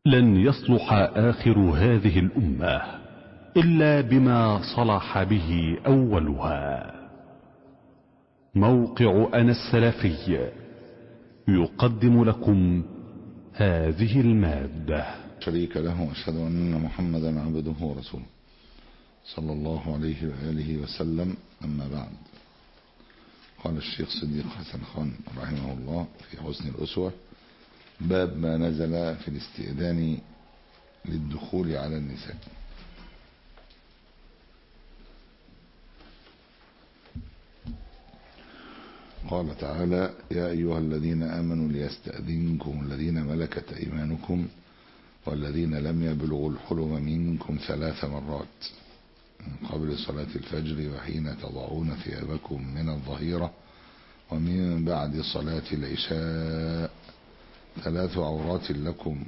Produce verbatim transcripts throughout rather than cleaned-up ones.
لن يصلح آخر هذه الأمة إلا بما صلح به أولها. موقع أنا السلفي يقدم لكم هذه المادة. شريك له، أشهد أن محمدا عبده ورسوله صلى الله عليه وآله وسلم. أما بعد، قال الشيخ صديق حسن خان رحمه الله في حسن الأسوة: باب ما نزل في الاستئذان للدخول على النساء. قال تعالى: يا أيها الذين آمنوا ليستأذنكم الذين ملكت أيمانكم والذين لم يبلغوا الحلم منكم ثلاث مرات من قبل صلاة الفجر وحين تضعون ثيابكم من الظهيرة ومن بعد صلاة العشاء، ثلاث عورات لكم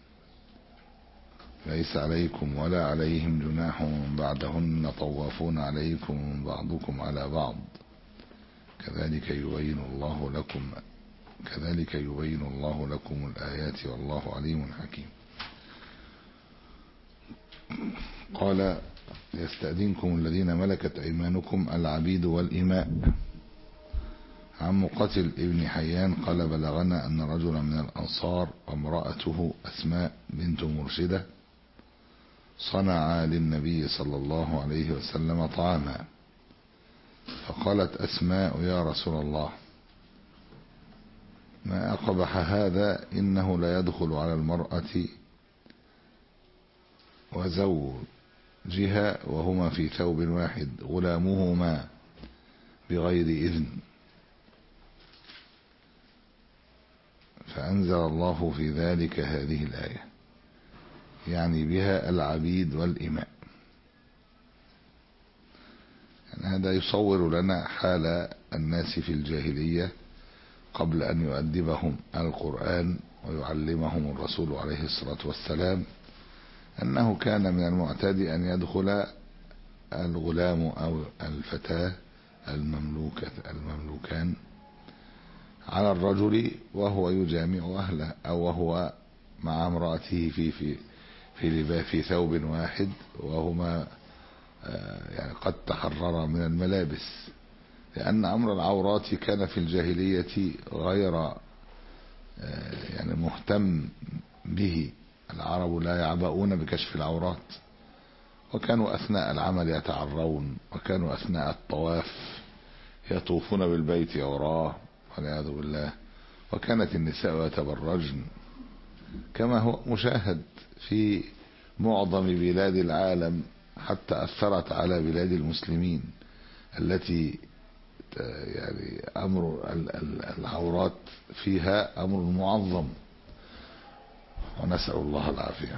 ليس عليكم ولا عليهم جناح بعدهن طوافون عليكم بعضكم على بعض كذلك يبين الله لكم كذلك يبين الله لكم الآيات والله عليم حكيم. قال: يستأذنكم الذين ملكت أيمانكم العبيد والإماء. عن مقاتل ابن حيان قال: بلغنا أن رجلا من الأنصار وامرأته أسماء بنت مرشدة صنعا للنبي صلى الله عليه وسلم طعاما، فقالت أسماء: يا رسول الله، ما أقبح هذا، إنه لا يدخل على المرأة وزوجها وهما في ثوب واحد غلامهما بغير إذن. فأنزل الله في ذلك هذه الآية، يعني بها العبيد والإماء. يعني هذا يصور لنا حال الناس في الجاهلية قبل أن يؤدبهم القرآن ويعلمهم الرسول عليه الصلاة والسلام، أنه كان من المعتاد أن يدخل الغلام أو الفتاة المملوكة المملوكان على الرجل وهو يجامع أهله، أو وهو مع امرأته في في في لباس في ثوب واحد، وهما يعني قد تحررا من الملابس، لأن أمر العورات كان في الجاهلية غير يعني مهتم به. العرب لا يعبؤون بكشف العورات، وكانوا أثناء العمل يتعرون، وكانوا أثناء الطواف يطوفون بالبيت عراه والعياذ بالله، وكانت النساء يتبرجن كما هو مشاهد في معظم بلاد العالم، حتى أثرت على بلاد المسلمين التي يعني أمر العورات فيها أمر معظم، ونسأل الله العافية.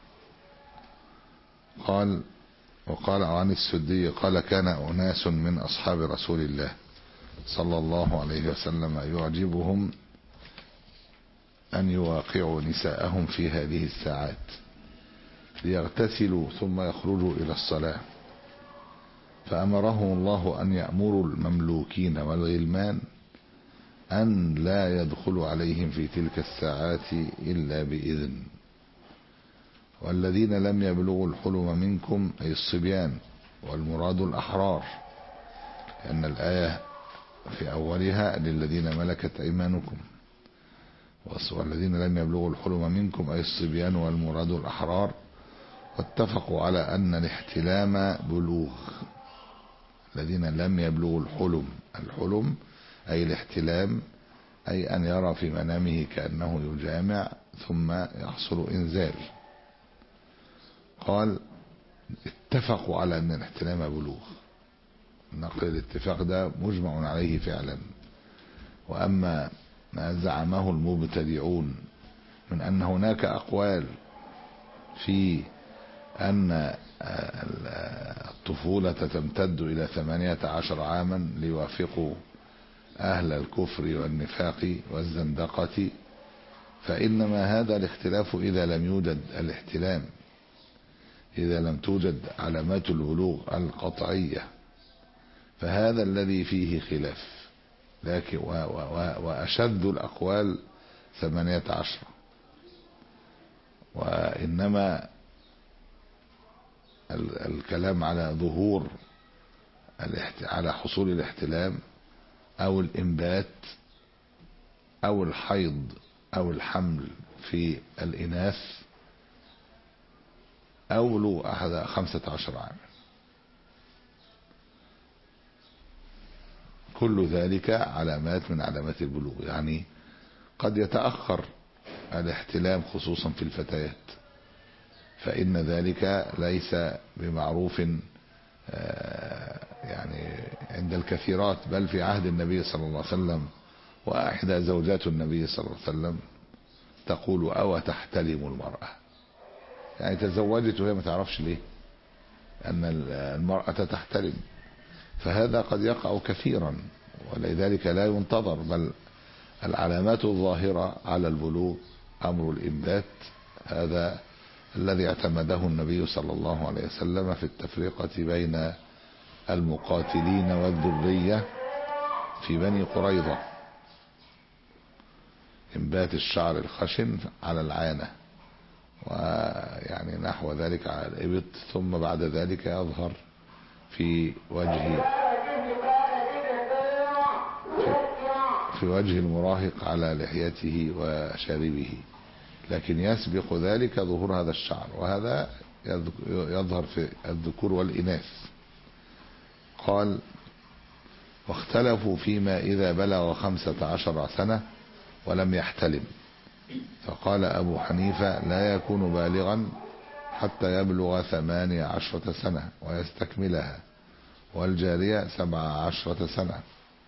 قال: وقال عن السدي قال: كان أناس من أصحاب رسول الله صلى الله عليه وسلم يعجبهم أن يواقعوا نساءهم في هذه الساعات ليغتسلوا ثم يخرجوا إلى الصلاة، فأمرهم الله أن يأمروا المملوكين والغلمان أن لا يدخلوا عليهم في تلك الساعات إلا بإذن. والذين لم يبلغوا الحلم منكم أي الصبيان، والمراد الأحرار، لأن الآية في أولها للذين ملكت أيمانكم، والذين لم يبلغوا الحلم منكم أي الصبيان والمراد الأحرار. واتفقوا على أن الاحتلام بلوغ. الذين لم يبلغوا الحلم، الحلم أي الاحتلام، أي أن يرى في منامه كأنه يجامع ثم يحصل إنزال. قال: اتفقوا على أن الاحتلام بلوغ. نقل الاتفاق ده مجمع عليه فعلا. وأما ما زعمه المبتدعون من أن هناك أقوال في أن الطفولة تمتد إلى ثمانية عشر عاما ليوافقوا أهل الكفر والنفاق والزندقة، فإنما هذا الاختلاف إذا لم يوجد الاحتلام، إذا لم توجد علامات البلوغ القطعية، فهذا الذي فيه خلاف. لكن وأشد الأقوال ثمانية عشر، إنما الكلام على ظهور على حصول الاحتلام أو الإنبات أو الحيض أو الحمل في الإناث أولو أحد خمسة عشر عاما. كل ذلك علامات من علامات البلوغ. يعني قد يتأخر الاحتلام خصوصا في الفتيات، فإن ذلك ليس بمعروف يعني عند الكثيرات، بل في عهد النبي صلى الله عليه وسلم وإحدى زوجات النبي صلى الله عليه وسلم تقول: أو تحتلم المرأة؟ يعني تزوجت وهي ما تعرفش ليه أن المرأة تحتلم. فهذا قد يقع كثيرا، ولذلك لا ينتظر، بل العلامات الظاهرة على البلوغ أمر الإنبات، هذا الذي اعتمده النبي صلى الله عليه وسلم في التفرقة بين المقاتلين والذرية في بني قريظة. إنبات الشعر الخشن على العانة، ويعني نحو ذلك على الإبط، ثم بعد ذلك يظهر في وجه في وجه المراهق على لحيته وشاربه، لكن يسبق ذلك ظهور هذا الشعر، وهذا يظهر في الذكور والإناث. قال: واختلفوا فيما إذا بلغ خمسة عشر سنة ولم يحتلم، فقال أبو حنيفة: لا يكون بالغا حتى يبلغ ثمانية عشرة سنة ويستكملها، والجارية سبعة عشرة سنة،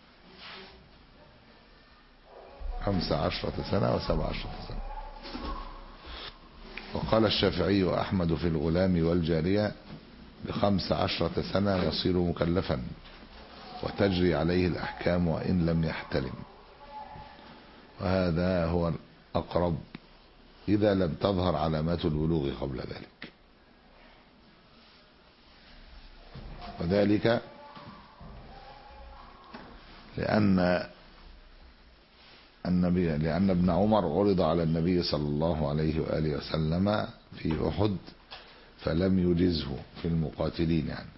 خمسة عشرة سنة وسبعة عشرة سنة. وقال الشافعي وأحمد في الغلام والجارية: بخمس عشرة سنة يصير مكلفا وتجري عليه الأحكام وإن لم يحتلم، وهذا هو الأقرب إذا لم تظهر علامات البلوغ قبل ذلك. وذلك لأن النبي لأن ابن عمر عرض على النبي صلى الله عليه وآله وسلم في أحد فلم يجزه في المقاتلين يعني،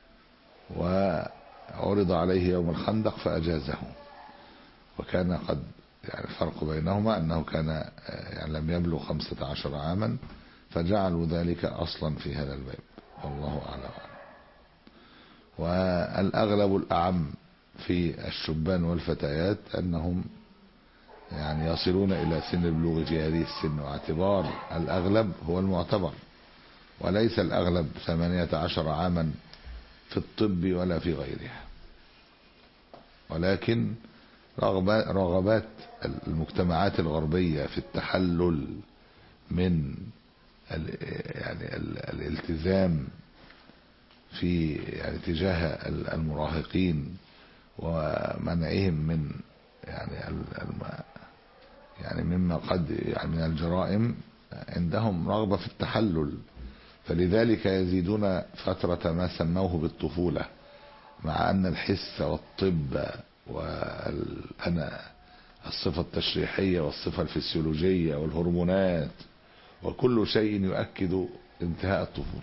وعرض عليه يوم الخندق فأجازه، وكان قد يعني الفرق بينهما أنه كان يعني لم يبلغ خمسة عشر عاما، فجعلوا ذلك أصلا في هذا الباب، والله أعلم. والأغلب الأعم في الشبان والفتيات أنهم يعني يصلون إلى سن البلوغ في هذه السن، واعتبار الأغلب هو المعتبر، وليس الأغلب ثمانية عشر عاما في الطب ولا في غيرها، ولكن رغبات المجتمعات الغربية في التحلل من يعني الالتزام في يعني تجاه المراهقين ومنعهم من يعني يعني مما قد يعني من الجرائم، عندهم رغبة في التحلل، فلذلك يزيدون فترة ما سموه بالطفولة، مع أن الحس والطب والأنا الصفة التشريحية والصفة الفسيولوجية والهرمونات وكل شيء يؤكد انتهاء الطفولة.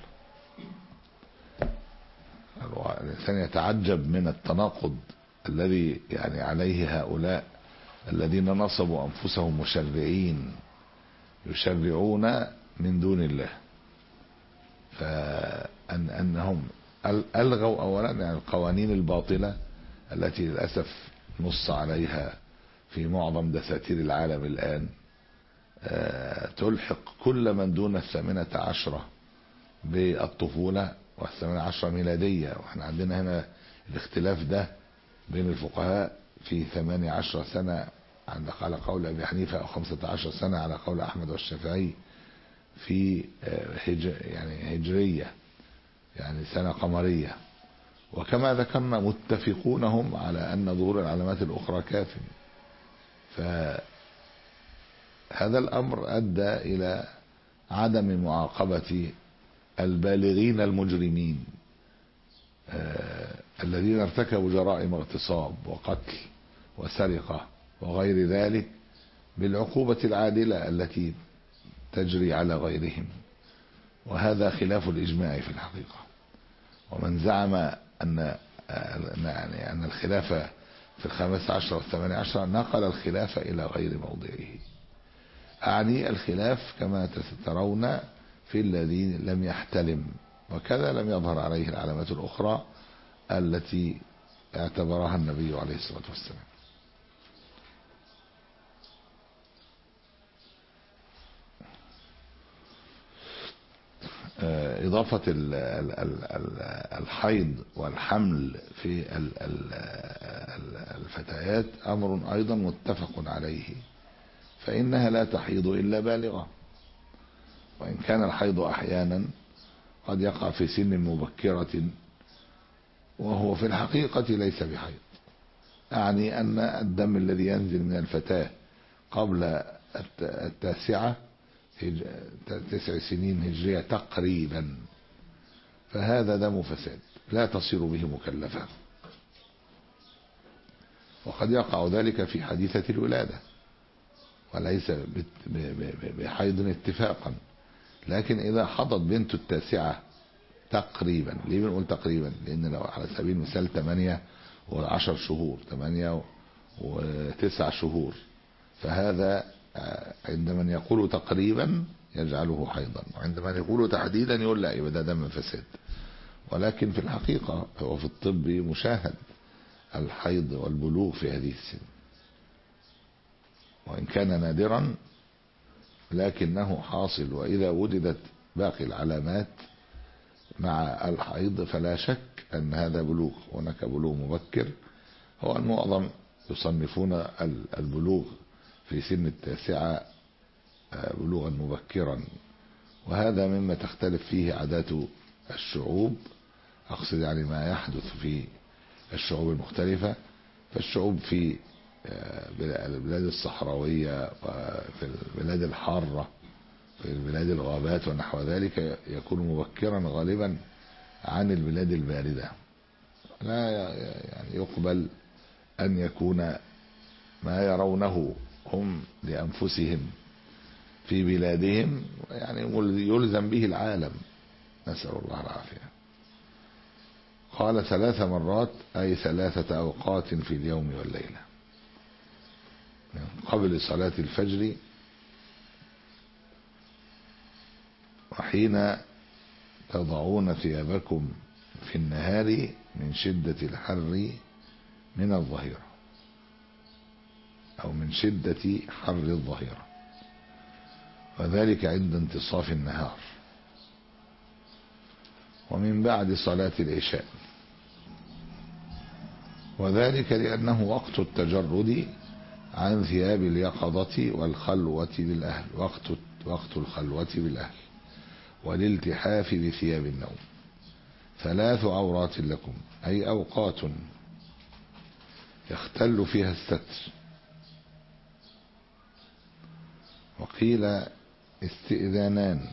الإنسان يتعجب من التناقض الذي يعني عليه هؤلاء الذين نصبوا أنفسهم مشرعين يشرعون من دون الله، فأن أنهم ألغوا أولا يعني القوانين الباطلة التي للأسف نص عليها في معظم دساتير العالم الآن، تلحق كل من دون الثامنة عشرة بالطفولة، والثامنة عشرة ميلادية، واحنا عندنا هنا الاختلاف ده بين الفقهاء في ثمانية عشر سنة على قول أبي حنيفة، أو خمسة عشر سنة على قول أحمد والشافعي في هجر يعني هجرية يعني سنة قمرية. وكما ذكرنا متفقون هم على أن ظهور العلامات الأخرى كاف، فهذا الأمر أدى إلى عدم معاقبة البالغين المجرمين آه الذين ارتكبوا جرائم اغتصاب وقتل وسرقة وغير ذلك بالعقوبة العادلة التي تجري على غيرهم، وهذا خلاف الإجماع في الحقيقة. ومن زعم أن يعني أن الخلافة في الخامس عشر والثماني عشر نقل الخلافة إلى غير موضعه. أعني الخلاف كما ترون في الذين لم يحتلم، وكذا لم يظهر عليه العلامات الأخرى التي اعتبرها النبي عليه الصلاة والسلام. إضافة الحيض والحمل في الفتيات أمر أيضا متفق عليه، فإنها لا تحيض إلا بالغة، وإن كان الحيض أحيانا قد يقع في سن مبكرة وهو في الحقيقة ليس بحيض. أعني أن الدم الذي ينزل من الفتاة قبل التاسعة تسع سنين هجرية تقريبا، فهذا دم فساد لا تصير به مكلفة، وقد يقع ذلك في حديثة الولادة وليس بحيض اتفاقا. لكن إذا حضت بنت التاسعة تقريبا، ليه بنقول تقريبا؟ لأن لو على سبيل المثال ثمانية وعشر شهور، ثمانية وتسع شهور، فهذا عندما يقول تقريبا يجعله حيضا، وعندما يقول تحديدا يقول لا، يبقى ده دم فساد. ولكن في الحقيقة هو في الطب مشاهد الحيض والبلوغ في هذه السن، وإن كان نادرا لكنه حاصل. وإذا وجدت باقي العلامات مع الحيض فلا شك أن هذا بلوغ، هناك بلوغ مبكر. هو المعظم يصنفون البلوغ في سن التاسعة بلوغا مبكرا، وهذا مما تختلف فيه عادات الشعوب، أقصد يعني ما يحدث في الشعوب المختلفة. فالشعوب في البلاد الصحراوية وفي البلاد الحارة في البلاد الغابات ونحو ذلك يكون مبكرا غالبا عن البلاد الباردة. لا يعني يقبل أن يكون ما يرونه هم لأنفسهم في بلادهم يعني يلزم به العالم، نسأل الله العافية. قال ثلاث مرات أي ثلاثة أوقات في اليوم والليلة، قبل صلاة الفجر، وحين تضعون ثيابكم في النهار من شدة الحر من الظهيرة، أو من شدة حر الظهيرة، وذلك عند انتصاف النهار، ومن بعد صلاة العشاء، وذلك لأنه وقت التجرد عن ثياب اليقظة والخلوة بالأهل، وقت وقت الخلوة بالأهل والالتحاف بثياب النوم. ثلاث عورات لكم أي أوقات يختل فيها الستر. وقيل استئذانان،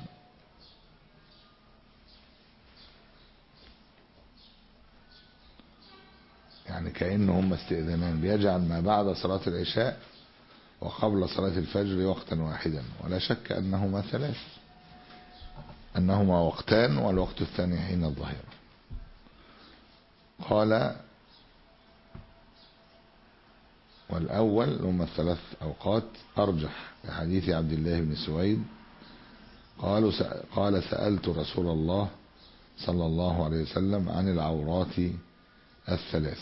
يعني كأنهم استئذانان، بيجعل ما بعد صلاة العشاء وقبل صلاة الفجر وقتا واحدا، ولا شك أنهما ثلاث، أنهما وقتان، والوقت الثاني حين الظهيرة. قال والأول هم الثلاث أوقات أرجح لحديث عبد الله بن سويد قالوا قال سألت رسول الله صلى الله عليه وسلم عن العورات الثلاث،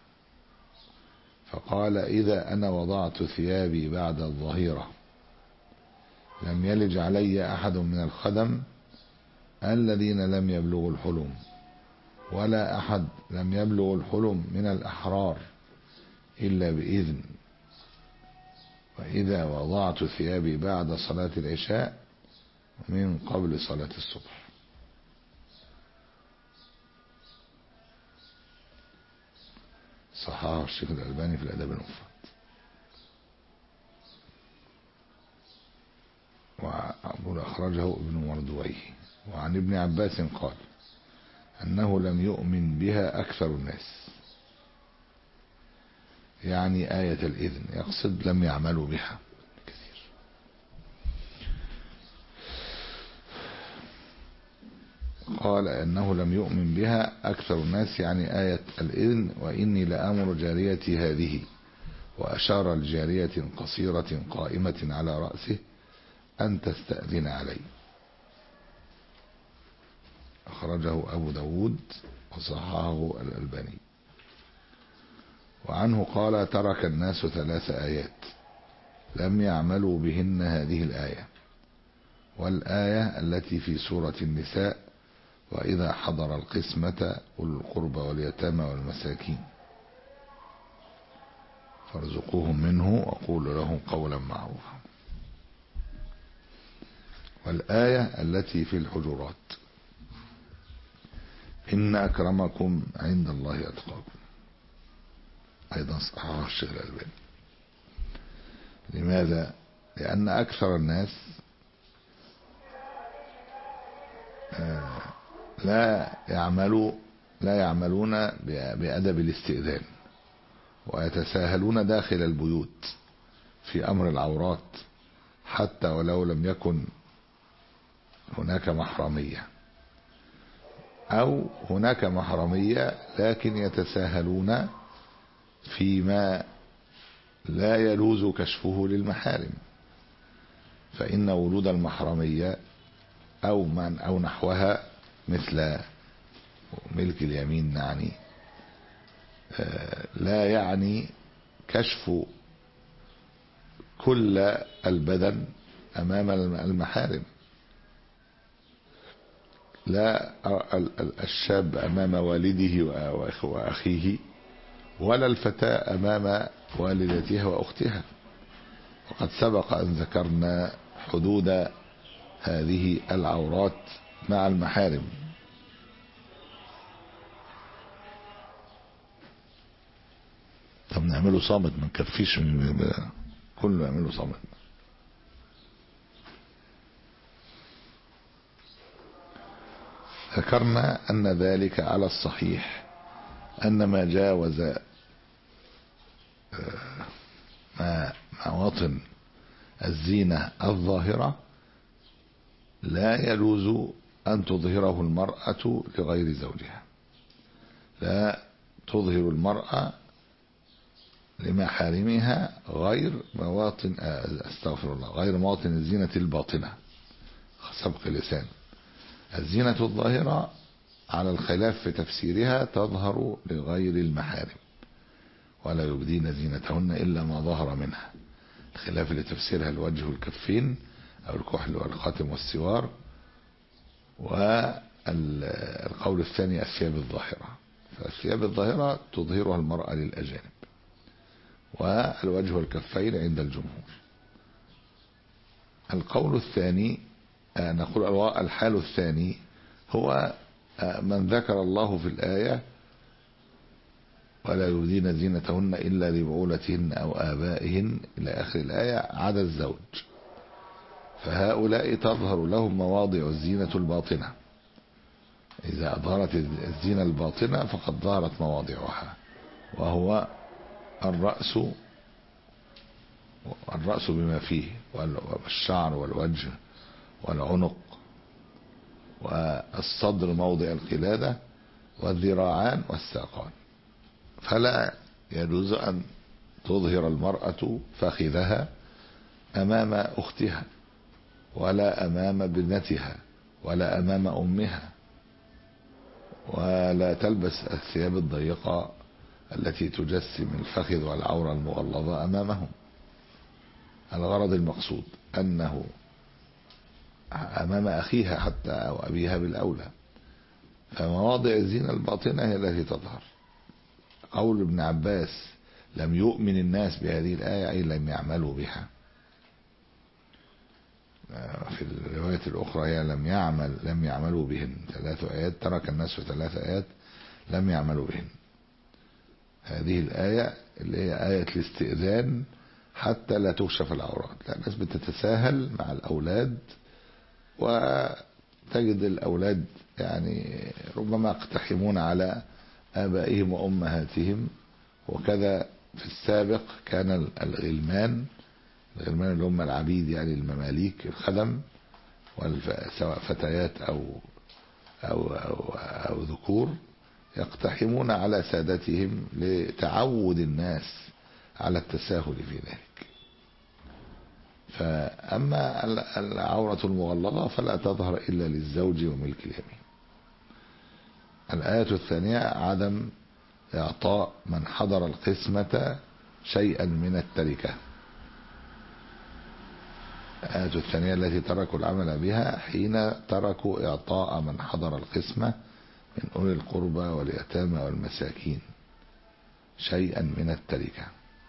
فقال إذا أنا وضعت ثيابي بعد الظهيرة لم يلج علي أحد من الخدم الذين لم يبلغوا الحلم، ولا أحد لم يبلغ الحلم من الأحرار إلا بإذن، وإذا وضعت ثيابي بعد صلاة العشاء من قبل صلاة الصبح. صححه الشيخ الألباني في الأدب المفرد. وأقول أخرجه ابن مردويه. وعن ابن عباس قال أنه لم يؤمن بها أكثر الناس، يعني آية الإذن، يقصد لم يعملوا بها كثير. قال أنه لم يؤمن بها أكثر الناس، يعني آية الإذن وإني لآمر جاريتي هذه، وأشار لجارية قصيرة قائمة على رأسه أن تستأذن علي. أخرجه أبو داود وصححه الألباني. وعنه قال ترك الناس ثلاث آيات لم يعملوا بهن هذه الآية، والآية التي في سورة النساء وإذا حضر القسمة أولو القربى واليتامى والمساكين فارزقوهم منه وقولوا لهم قولا معروفا، والآية التي في الحجرات إن أكرمكم عند الله أتقاكم، أيضا صححه الشيخ الألباني. لماذا؟ لأن أكثر الناس لا يعملوا لا يعملون بأدب الاستئذان، ويتساهلون داخل البيوت في أمر العورات حتى ولو لم يكن هناك محرمية، أو هناك محرمية لكن يتساهلون فيما لا يجوز كشفه للمحارم، فإن ولود المحرمية أو من أو نحوها مثل ملك اليمين يعني لا يعني كشف كل البدن أمام المحارم، لا الشاب أمام والده وأخيه، ولا الفتاة أمام والدتها وأختها. وقد سبق أن ذكرنا حدود هذه العورات مع المحارم. طب نعمله صامت، ما نكفيش كله نعمله صامت. ذكرنا أن ذلك على الصحيح أن ما جاوز ما مواطن الزينة الظاهرة لا يجوز أن تظهره المرأة لغير زوجها، لا تظهر المرأة لمحارمها غير مواطن استغفر الله غير مواطن الزينة الباطنة، سبق لسان. الزينة الظاهرة على الخلاف في تفسيرها تظهر لغير المحارم، ولا يبدين زينتهن إلا ما ظهر منها، الخلاف لتفسيرها الوجه والكفين أو الكحل والخاتم والسوار. والقول الثاني الثياب الظاهرة، فالثياب الظاهرة تظهرها المرأة للأجانب، والوجه والكفين عند الجمهور. القول الثاني نقول الحال الثاني هو من ذكر الله في الآية ولا يبدين زينتهن إلا لبعولتهن أو آبائهن إلى آخر الآية عدا الزوج، فهؤلاء تظهر لهم مواضع الزينة الباطنة. إذا أظهرت الزينة الباطنة فقد ظهرت مواضعها، وهو الرأس الرأس بما فيه، والشعر والوجه والعنق والصدر موضع القلادة والذراعان والساقان. فلا يجوز أن تظهر المرأة فخذها أمام أختها ولا أمام ابنتها ولا أمام أمها، ولا تلبس الثياب الضيقة التي تجسم الفخذ والعورة المغلظة أمامهم. الغرض المقصود أنه أمام أخيها حتى أو أبيها بالأولى، فمواضع الزينة الباطنة هي التي تظهر. قول ابن عباس لم يؤمن الناس بهذه الآية أي لم يعملوا بها. في الرواية الأخرى هي لم يعمل لم يعملوا بهن، ثلاث آيات ترك الناس في ثلاث آيات لم يعملوا بهن. هذه الآية اللي هي آية الاستئذان حتى لا تكشف العورات. لا، الناس بتتساهل مع الأولاد، وتجد الأولاد يعني ربما يقتحمون على آبائهم وأمهاتهم. وكذا في السابق كان الغلمان الغلمان اللي هم العبيد يعني المماليك الخدم، سواء فتيات أو أو, أو, أو ذكور يقتحمون على سادتهم لتعود الناس على التساهل في ذلك. فأما العورة المغلظة فلا تظهر إلا للزوج وملك اليمين. الآية الثانية عدم إعطاء من حضر القسمة شيئا من التركة. الآية الثانية التي تركوا العمل بها حين تركوا إعطاء من حضر القسمة من أولي القربى واليتامى والمساكين شيئا من التركة.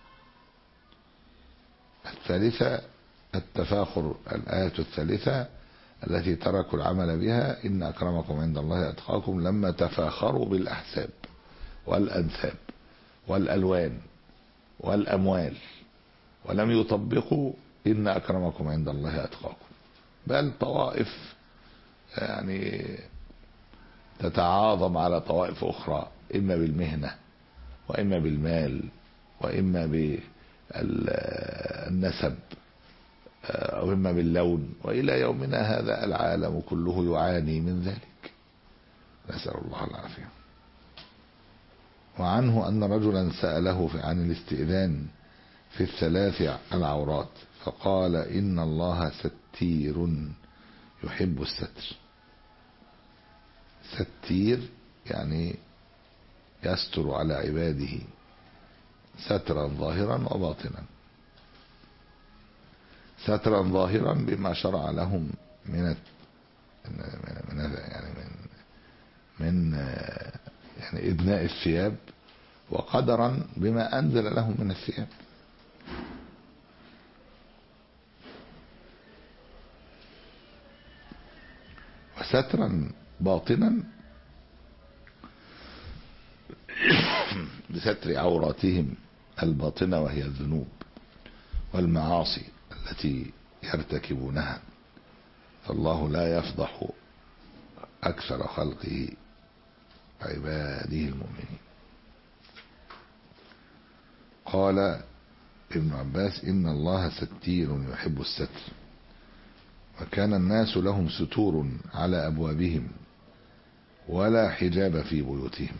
الثالثة التفاخر. الآية الثالثة التي تركوا العمل بها إن أكرمكم عند الله أتقاكم لما تفاخروا بالأحساب والأنساب والألوان والأموال ولم يطبقوا إن أكرمكم عند الله أتقاكم، بل طوائف يعني تتعاظم على طوائف أخرى إما بالمهنة وإما بالمال وإما بالنسب أو إما باللون، وإلى يومنا هذا العالم كله يعاني من ذلك، نسأل الله العافية. وعنه أن رجلا سأله عن الاستئذان في الثلاث العورات فقال إن الله ستير يحب الستر. ستير يعني يستر على عباده سترا ظاهرا وباطنا. سترا ظاهرا بما شرع لهم من من يعني من من يعني إدناء الثياب، وقدرا بما أنزل لهم من الثياب. وسترا باطنا بستر عوراتهم الباطنة وهي الذنوب والمعاصي التي يرتكبونها، فالله لا يفضح أكثر خلقه عباده المؤمنين. قال ابن عباس إن الله ستير يحب الستر، وكان الناس لهم ستور على أبوابهم ولا حجاب في بيوتهم،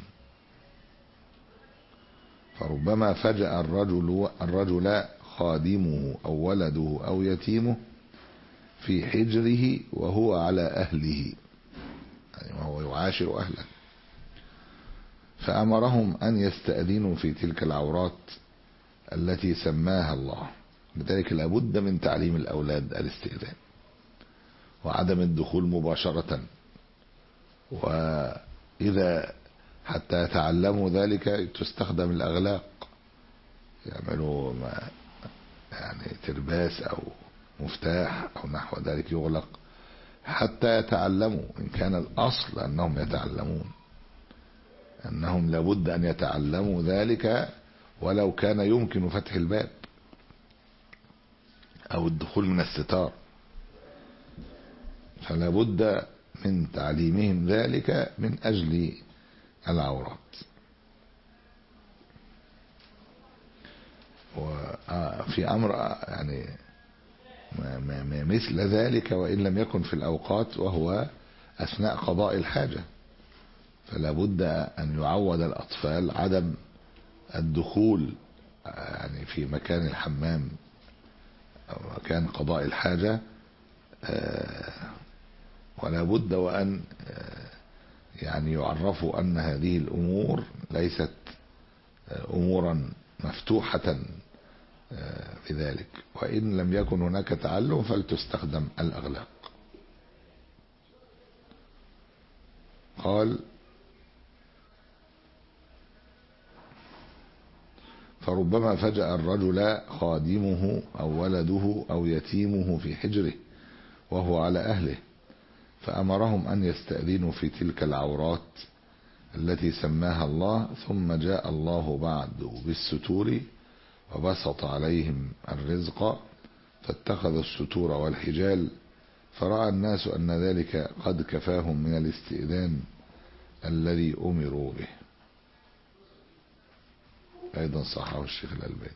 فربما فجأ الرجل, الرجل خادمه أو ولده أو يتيمه في حجره وهو على أهله، يعني وهو يعاشر أهله، فأمرهم أن يستأذنوا في تلك العورات التي سماها الله. لذلك لابد من تعليم الأولاد الاستئذان وعدم الدخول مباشرة، وإذا حتى يتعلموا ذلك تستخدم الأغلاق، يعملوا ما يعني ترباس أو مفتاح أو نحو ذلك يغلق حتى يتعلموا، إن كان الأصل أنهم يتعلمون، أنهم لابد أن يتعلموا ذلك ولو كان يمكن فتح الباب أو الدخول من الستار، فلا بد من تعليمهم ذلك من أجل العورات. وفي أمر يعني مثل ذلك وإن لم يكن في الأوقات وهو أثناء قضاء الحاجة، فلا بد أن يعود الأطفال عدم الدخول يعني في مكان الحمام أو مكان قضاء الحاجة، ولا بد وأن يعني يعرفوا أن هذه الأمور ليست أمورا مفتوحة بذلك، وإن لم يكن هناك تعلم فلتستخدم الأغلاق. قال فربما فجأ الرجل خادمه أو ولده أو يتيمه في حجره وهو على أهله، فأمرهم أن يستأذنوا في تلك العورات التي سماها الله، ثم جاء الله بعد بالستور وبسط عليهم الرزق فاتخذوا الستور والحجال، فرأى الناس أن ذلك قد كفاهم من الاستئذان الذي أمروا به. أيضا صححه الشيخ الألباني.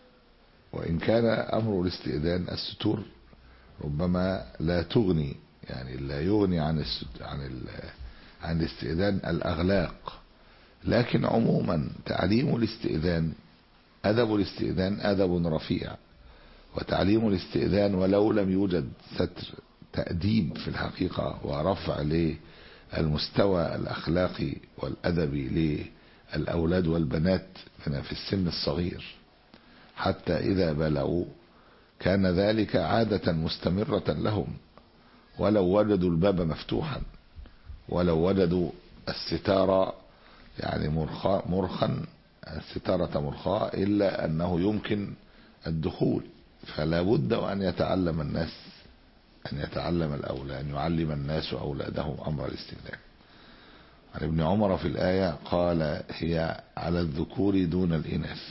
وإن كان أمر الاستئذان الستور ربما لا تغني، يعني لا يغني عن عن عن الاستئذان الأغلاق، لكن عموما تعليم الاستئذان، أدب الاستئذان أدب رفيع، وتعليم الاستئذان ولو لم يوجد ستر تأديب في الحقيقة ورفع للمستوى الأخلاقي والأدبي للأولاد والبنات في السن الصغير حتى إذا بلغوا كان ذلك عادة مستمرة لهم، ولو وجدوا الباب مفتوحا، ولو وجدوا الستارة يعني مرخا مرخا الستارة مرخاة، إلا أنه يمكن الدخول، فلا بد أن يتعلم الناس أن يتعلم الأولاد أن يعلم الناس أولادهم أمر الاستئذان. عن ابن عمر في الآية قال هي على الذكور دون الإناث.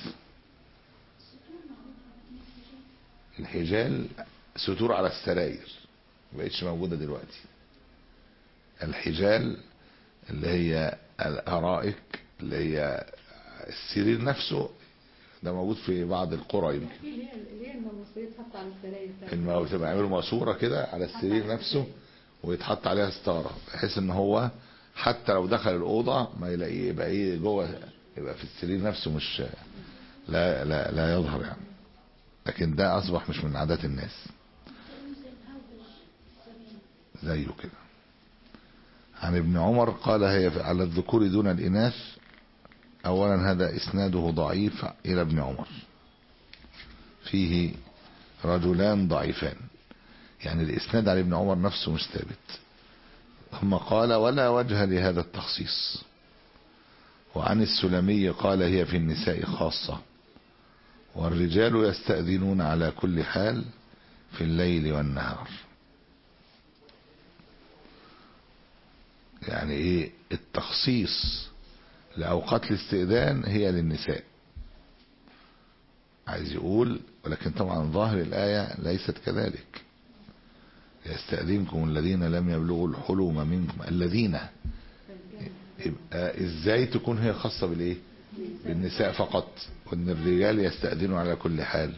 الحجال ستور على السراير ما بقتش موجودة دلوقتي. الحجال اللي هي الأرائك اللي هي السرير نفسه ده موجود في بعض القرى يمكن. ليه المواسير تحط على السراير؟ المواسير يعملوا ماسوره كده على السرير نفسه ويتحط عليها ستاره بحيث ان هو حتى لو دخل الاوضه ما يلاقيه يبقى ايه جوه، يبقى في السرير نفسه مش لا لا لا يظهر يعني. لكن ده اصبح مش من عادات الناس زيه كده. عن ابن عمر قال هي على الذكور دون الإناث. أولا هذا إسناده ضعيف إلى ابن عمر، فيه رجلان ضعيفان، يعني الإسناد على ابن عمر نفسه مش ثابت. ثم قال ولا وجه لهذا التخصيص. وعن السلمي قال هي في النساء خاصة، والرجال يستأذنون على كل حال في الليل والنهار. يعني ايه التخصيص لأوقات الاستئذان هي للنساء، عايز يقول، ولكن طبعا ظاهر الآية ليست كذلك. يستأذنكم الذين لم يبلغوا الحلم منكم الذين، يبقى ازاي تكون هي خاصة بالايه بالنساء فقط، وان الرجال يستأذنوا على كل حال؟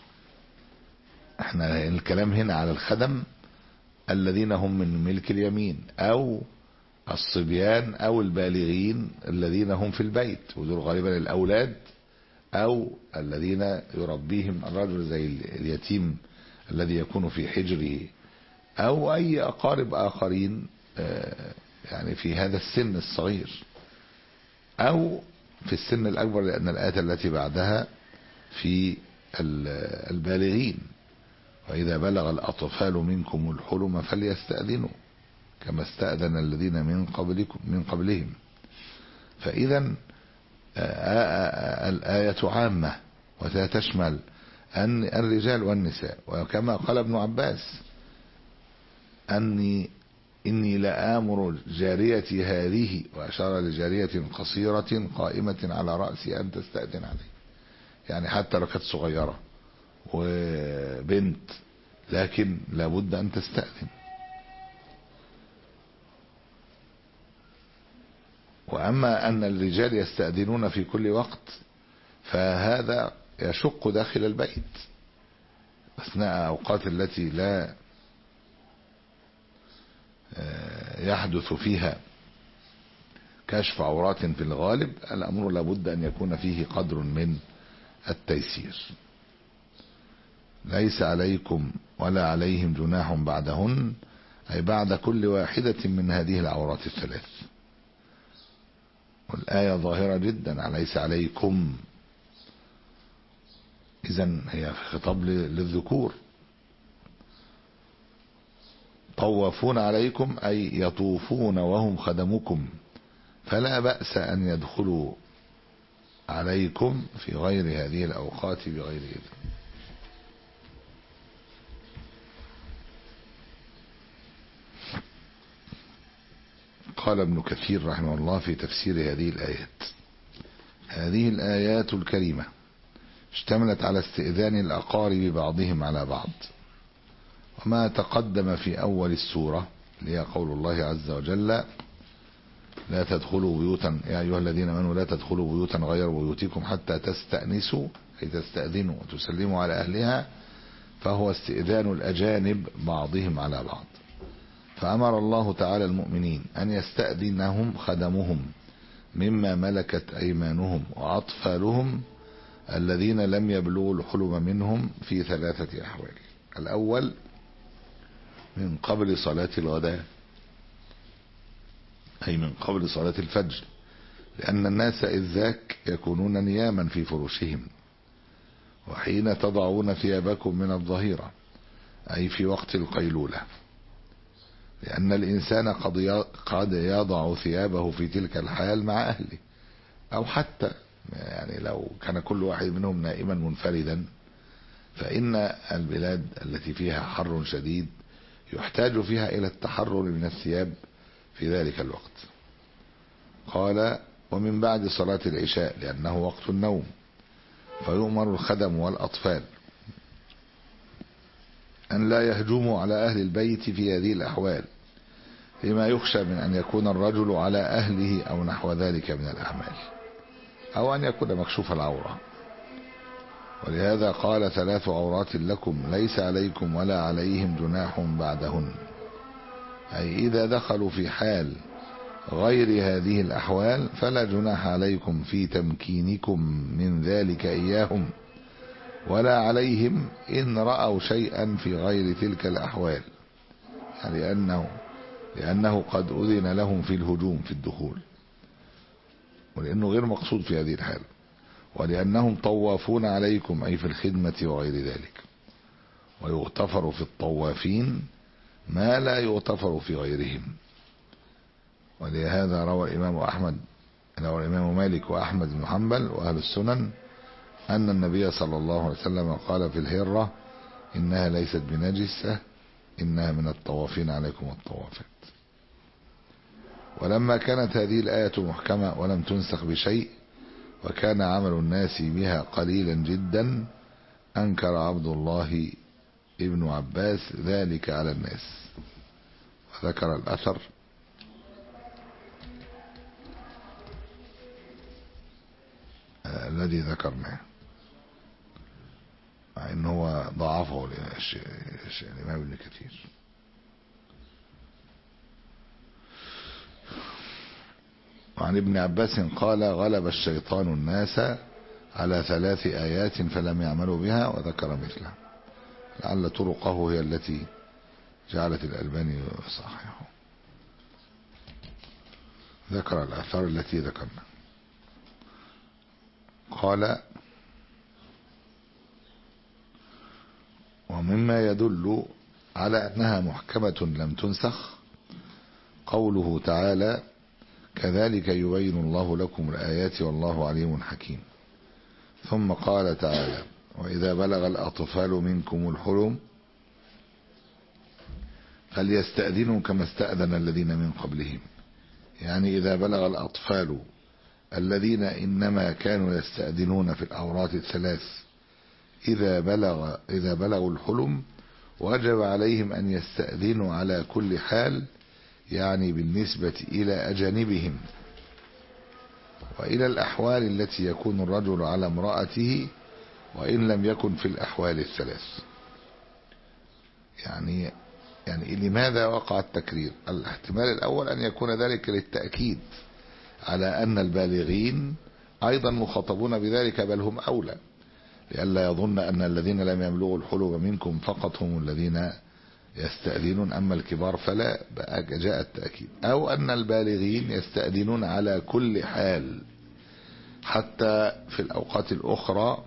احنا الكلام هنا على الخدم الذين هم من ملك اليمين او الصبيان او البالغين الذين هم في البيت، ودول غالبا الاولاد او الذين يربيهم الرجل زي اليتيم الذي يكون في حجره، او اي اقارب اخرين يعني في هذا السن الصغير، او في السن الاكبر، لان الايه التي بعدها في البالغين واذا بلغ الاطفال منكم الحلم فليستأذنوا كما استأذن الذين من قبلكم من قبلهم. فإذا الآية عامة وتشمل أن الرجال والنساء، وكما قال ابن عباس أني إني لآمر جاريتي هذه، وأشار لجارية قصيرة قائمة على رأسي أن تستأذن عليه، يعني حتى لو كانت صغيرة وبنت لكن لابد أن تستأذن. وأما أن الرجال يستأذنون في كل وقت فهذا يشق داخل البيت أثناء أوقات التي لا يحدث فيها كشف عورات في الغالب. الأمر لابد أن يكون فيه قدر من التيسير. ليس عليكم ولا عليهم جناح بعدهن، أي بعد كل واحدة من هذه العورات الثلاث. والآية ظاهرة جدا، ليس عليكم، إذن هي خطاب للذكور. طوافون عليكم أي يطوفون وهم خدمكم، فلا بأس أن يدخلوا عليكم في غير هذه الأوقات بغير إذن. قال ابن كثير رحمه الله في تفسير هذه الآيات: هذه الآيات الكريمة اشتملت على استئذان الأقارب بعضهم على بعض، وما تقدم في أول السورة اللي هي قول الله عز وجل: لا تدخلوا بيوتا يا أيها الذين آمنوا لا تدخلوا بيوتا غير بيوتكم حتى تستأنسوا، أي تستأذنوا وتسلموا على أهلها، فهو استئذان الأجانب بعضهم على بعض. فأمر الله تعالى المؤمنين أن يستأذنهم خدمهم مما ملكت أيمانهم وأطفالهم الذين لم يبلغوا الحلم منهم في ثلاثة أحوال. الأول من قبل صلاة الغداء، أي من قبل صلاة الفجر، لأن الناس إذ ذاك يكونون نياما في فرشهم، وحين تضعون ثيابكم من الظهيرة أي في وقت القيلولة، لأن الإنسان قد يضع ثيابه في تلك الحال مع أهله، أو حتى يعني لو كان كل واحد منهم نائما منفردا، فإن البلاد التي فيها حر شديد يحتاج فيها إلى التحرر من الثياب في ذلك الوقت. قال ومن بعد صلاة العشاء لأنه وقت النوم، فيؤمر الخدم والأطفال أن لا يهجموا على أهل البيت في هذه الأحوال، لما يخشى من أن يكون الرجل على أهله أو نحو ذلك من الأعمال، أو أن يكون مكشوف العورة. ولهذا قال ثلاث عورات لكم ليس عليكم ولا عليهم جناح بعدهن، أي إذا دخلوا في حال غير هذه الأحوال فلا جناح عليكم في تمكينكم من ذلك إياهم، ولا عليهم إن رأوا شيئا في غير تلك الأحوال، يعني لأنه, لأنه قد أذن لهم في الهجوم في الدخول، ولأنه غير مقصود في هذه الحال، ولأنهم طوافون عليكم أي في الخدمة وغير ذلك. ويغتفر في الطوافين ما لا يغتفر في غيرهم. ولهذا روى الإمام أحمد روى الإمام مالك وأحمد بن حنبل وأهل السنن أن النبي صلى الله عليه وسلم قال في الهرة إنها ليست بنجسة إنها من الطوافين عليكم الطوافات. ولما كانت هذه الآية محكمة ولم تنسخ بشيء وكان عمل الناس بها قليلا جدا، أنكر عبد الله ابن عباس ذلك على الناس، وذكر الأثر آه الذي ذكرناه، مع إنه هو ضعفه الإمام ابن كثير. وعن ابن عباس قال غلب الشيطان الناس على ثلاث آيات فلم يعملوا بها، وذكر مثلها، لعل طرقه هي التي جعلت الألباني صحيحه. ذكر الآثار التي ذكرنا. قال ومما يدل على أنها محكمة لم تنسخ قوله تعالى كذلك يبين الله لكم الآيات والله عليم حكيم. ثم قال تعالى وإذا بلغ الأطفال منكم الحلم فليستأذنوا كما استأذن الذين من قبلهم، يعني إذا بلغ الأطفال الذين إنما كانوا يستأذنون في الأورات الثلاث إذا بلغ إذا بلغوا الحلم وجب عليهم أن يستأذنوا على كل حال، يعني بالنسبة إلى أجانبهم وإلى الأحوال التي يكون الرجل على امرأته وإن لم يكن في الأحوال الثلاث. يعني يعني لماذا وقع التكرير؟ الاحتمال الأول أن يكون ذلك للتأكيد على أن البالغين أيضا مخاطبون بذلك، بل هم أولى، لئلا يظن أن الذين لم يبلغوا الحلم منكم فقط هم الذين يستأذنون أما الكبار فلا، جاء التأكيد. أو أن البالغين يستأذنون على كل حال حتى في الأوقات الأخرى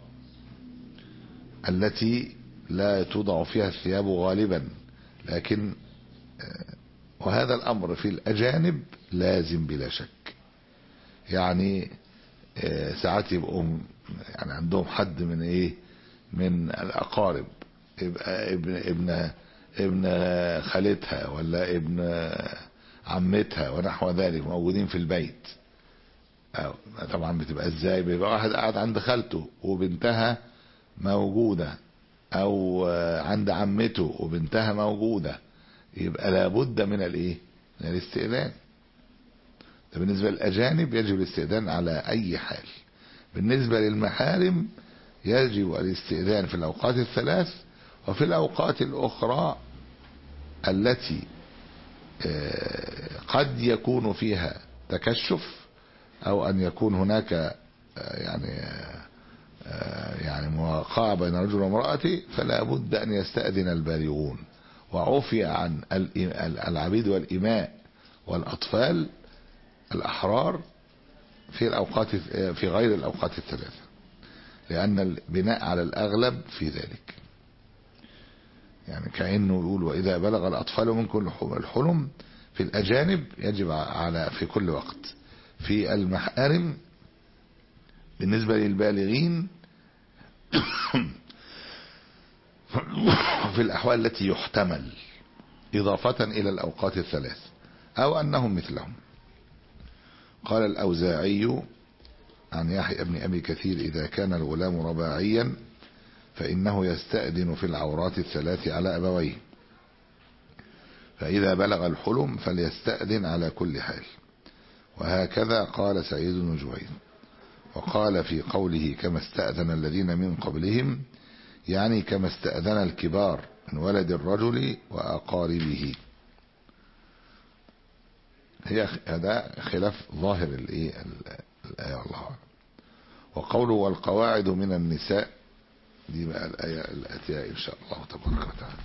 التي لا توضع فيها الثياب غالبا، لكن وهذا الأمر في الأجانب لازم بلا شك. يعني ساعات يبقوا يعني عندهم حد من ايه من الأقارب، يبقى ابن ابن ابن خالتها ولا ابن عمتها ونحو ذلك موجودين في البيت. طبعا بتبقى ازاي؟ بيبقى واحد قاعد عند خالته وبنتها موجودة، او عند عمته وبنتها موجودة، يبقى لابد من الايه من الاستئذان. ده بالنسبة للأجانب يجب الاستئذان على أي حال. بالنسبة للمحارم يجب الاستئذان في الأوقات الثلاث وفي الأوقات الأخرى التي قد يكون فيها تكشف أو أن يكون هناك يعني يعني مواقعة بين رجل وامرأة، فلا بد أن يستأذن البالغون، وعفي عن العبيد والإماء والأطفال الأحرار في الأوقات في غير الأوقات الثلاثة، لأن البناء على الأغلب في ذلك. يعني كأنه يقول وإذا بلغ الأطفال منكم الحلم في الأجانب يجب على في كل وقت، في المحارم بالنسبة للبالغين في الأحوال التي يحتمل إضافة إلى الأوقات الثلاث أو أنهم مثلهم. قال الأوزاعي عن يحيى بن أبي كثير إذا كان الغلام رباعيا فإنه يستأذن في العورات الثلاث على أبويه، فإذا بلغ الحلم فليستأذن على كل حال. وهكذا قال سعيد بن جبير. وقال في قوله كما استأذن الذين من قبلهم يعني كما استأذن الكبار من ولد الرجل وأقاربه. هي هذا خلاف ظاهر الآية والله. وقوله والقواعد من النساء دي بقى الآية الآتية إن شاء الله تبارك وتعالى.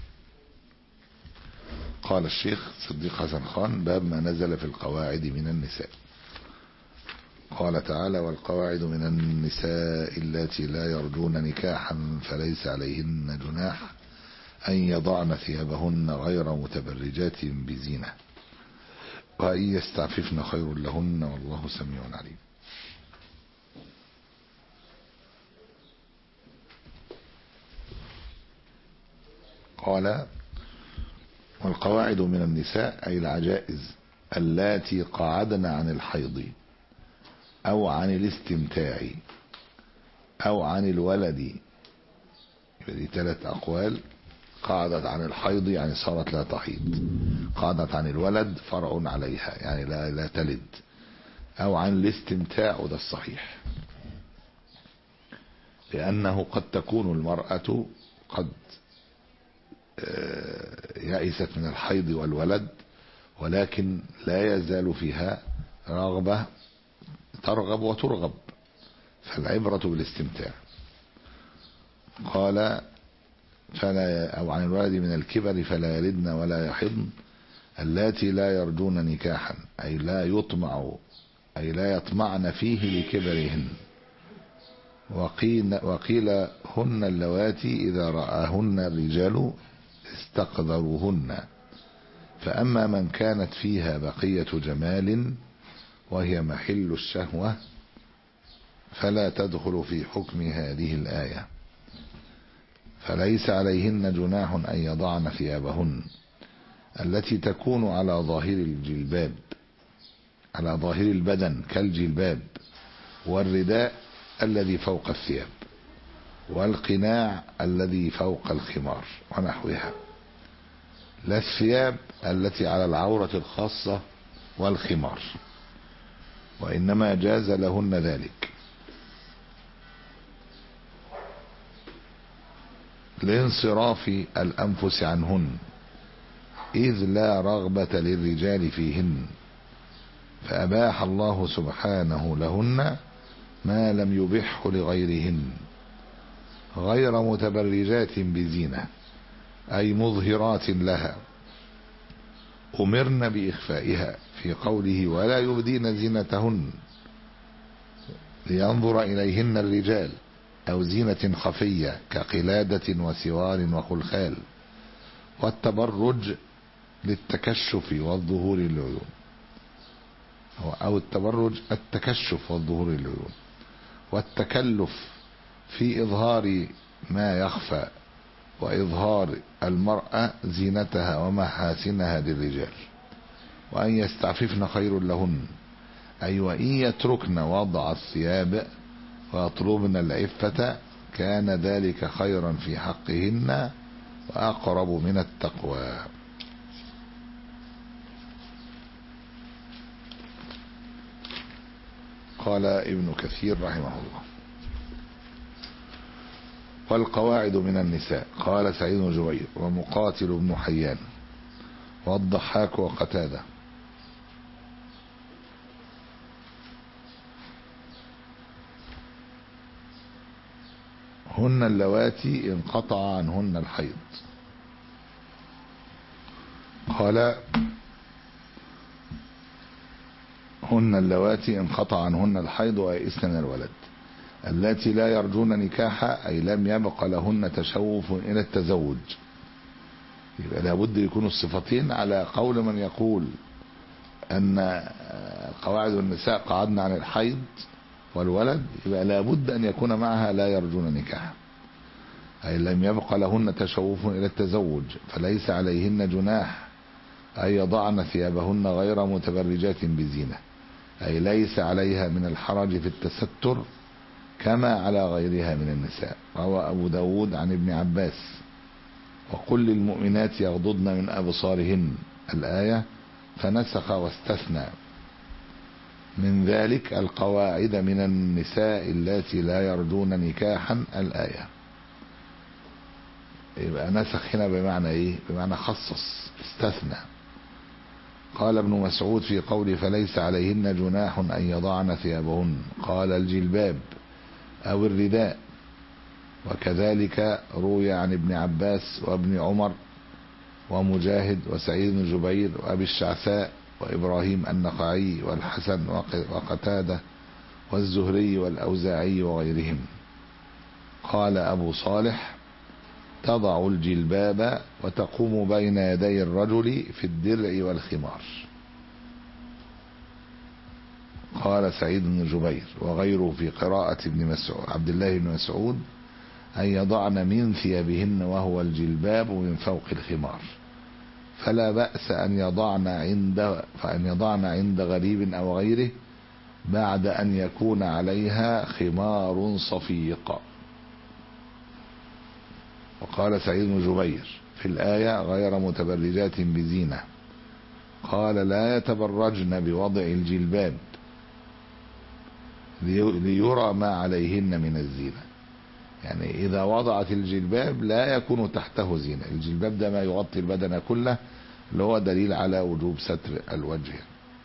قال الشيخ صديق حسن خان باب ما نزل في القواعد من النساء. قال تعالى والقواعد من النساء اللاتي لا يرجون نكاحا فليس عليهن جناح أن يضعن ثيابهن غير متبرجات بزينة وأن يستعففن خير لهن والله سميع عليم. قال والقواعد من النساء أي العجائز اللاتي قعدن عن الحيض أو عن الاستمتاع أو عن الولد. دي ثلاث أقوال. قعدت عن الحيض يعني صارت لا تحيض، قعدت عن الولد فرع عليها يعني لا, لا تلد، أو عن الاستمتاع وده الصحيح، لأنه قد تكون المرأة قد يئست من الحيض والولد ولكن لا يزال فيها رغبة ترغب وترغب، فالعبرة بالاستمتاع. قال فلا أو عن الولد من الكبر فلا يلدن ولا يحضن اللاتي لا يرجون نكاحا أي لا يطمع أي لا يطمعن فيه لكبرهن. وقيل, وقيل هن اللواتي إذا رآهن الرجال استقذروهن. فأما من كانت فيها بقية جمال وهي محل الشهوة فلا تدخل في حكم هذه الآية، فليس عليهن جناح أن يضعن ثيابهن التي تكون على ظاهر الجلباب على ظاهر البدن كالجلباب والرداء الذي فوق الثياب والقناع الذي فوق الخمار ونحوها، لا الثياب التي على العورة الخاصة والخمار، وإنما جاز لهن ذلك لانصراف الأنفس عنهن إذ لا رغبة للرجال فيهن، فأباح الله سبحانه لهن ما لم يبحه لغيرهن غير متبرجات بزينة أي مظهرات لها أمرن بإخفائها في قوله ولا يبدين زينتهن لينظر إليهن الرجال أو زينة خفية كقلادة وسوار وخلخال، والتبرج للتكشف والظهور العيون أو التبرج التكشف والظهور العيون والتكلف في إظهار ما يخفى وإظهار المرأة زينتها ومحاسنها للرجال، وأن يستعففن خير لهن أي وإن يتركن وضع الثياب ويطلبن العفة كان ذلك خيرا في حقهن وأقرب من التقوى. قال ابن كثير رحمه الله والقواعد من النساء. قال سعيد بن جبير ومقاتل بن حيان والضحاك وقتادة. هن اللواتي انقطع عنهن الحيض. قال هن اللواتي انقطع عنهن الحيض ويئسن من الولد، اللاتي لا يرجون نكاحا أي لم يبق لهن تشوف إلى التزوج. يبقى لابد يكونوا الصفتين على قول من يقول أن قواعد النساء قعدنا عن الحيض والولد، يبقى لابد أن يكون معها لا يرجون نكاحا أي لم يبق لهن تشوف إلى التزوج، فليس عليهن جناح أن يضعن ثيابهن غير متبرجات بزينة، أي ليس عليها من الحرج في التستر كما على غيرها من النساء. روى أبو داود عن ابن عباس وقل للمؤمنات يغضضن من أبصارهن الآية، فنسخ واستثنى من ذلك القواعد من النساء اللاتي لا يرجون نكاحا الآية. يبقى نسخ هنا بمعنى ايه؟ بمعنى خصص استثنى. قال ابن مسعود في قوله فليس عليهن جناح أن يضعن ثيابهن، قال الجلباب أو الرداء. وكذلك روي عن ابن عباس وابن عمر ومجاهد وسعيد بن جبير وأبي الشعثاء وإبراهيم النخعي والحسن وقتادة والزهري والأوزاعي وغيرهم. قال أبو صالح تضع الجلباب وتقوم بين يدي الرجل في الدرع والخمار. قال سعيد بن جبير وغيره في قراءة ابن مسعود عبد الله بن مسعود أن يضعن من ثيابهن وهو الجلباب من فوق الخمار، فلا بأس أن يضعن عند فأن يضعن عند غريب أو غيره بعد أن يكون عليها خمار صفيق. وقال سعيد بن جبير في الآية غير متبرجات بزينة، قال لا يتبرجن بوضع الجلباب ليرى ما عليهن من الزينة، يعني إذا وضعت الجلباب لا يكون تحته زينة. الجلباب ده ما يغطي البدن كله، اللي هو دليل على وجوب ستر الوجه.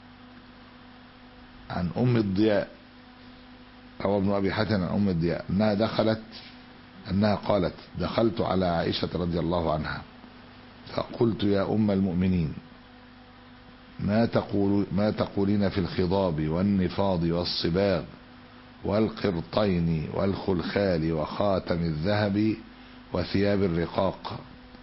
عن أم الضياء روى ابن أبي حاتم عن أم الضياء أنها دخلت أنها قالت دخلت على عائشة رضي الله عنها فقلت يا أم المؤمنين ما تقول ما تقولين في الخضاب والنفاض والصباغ والقرطين والخلخال وخاتم الذهب وثياب الرقاق؟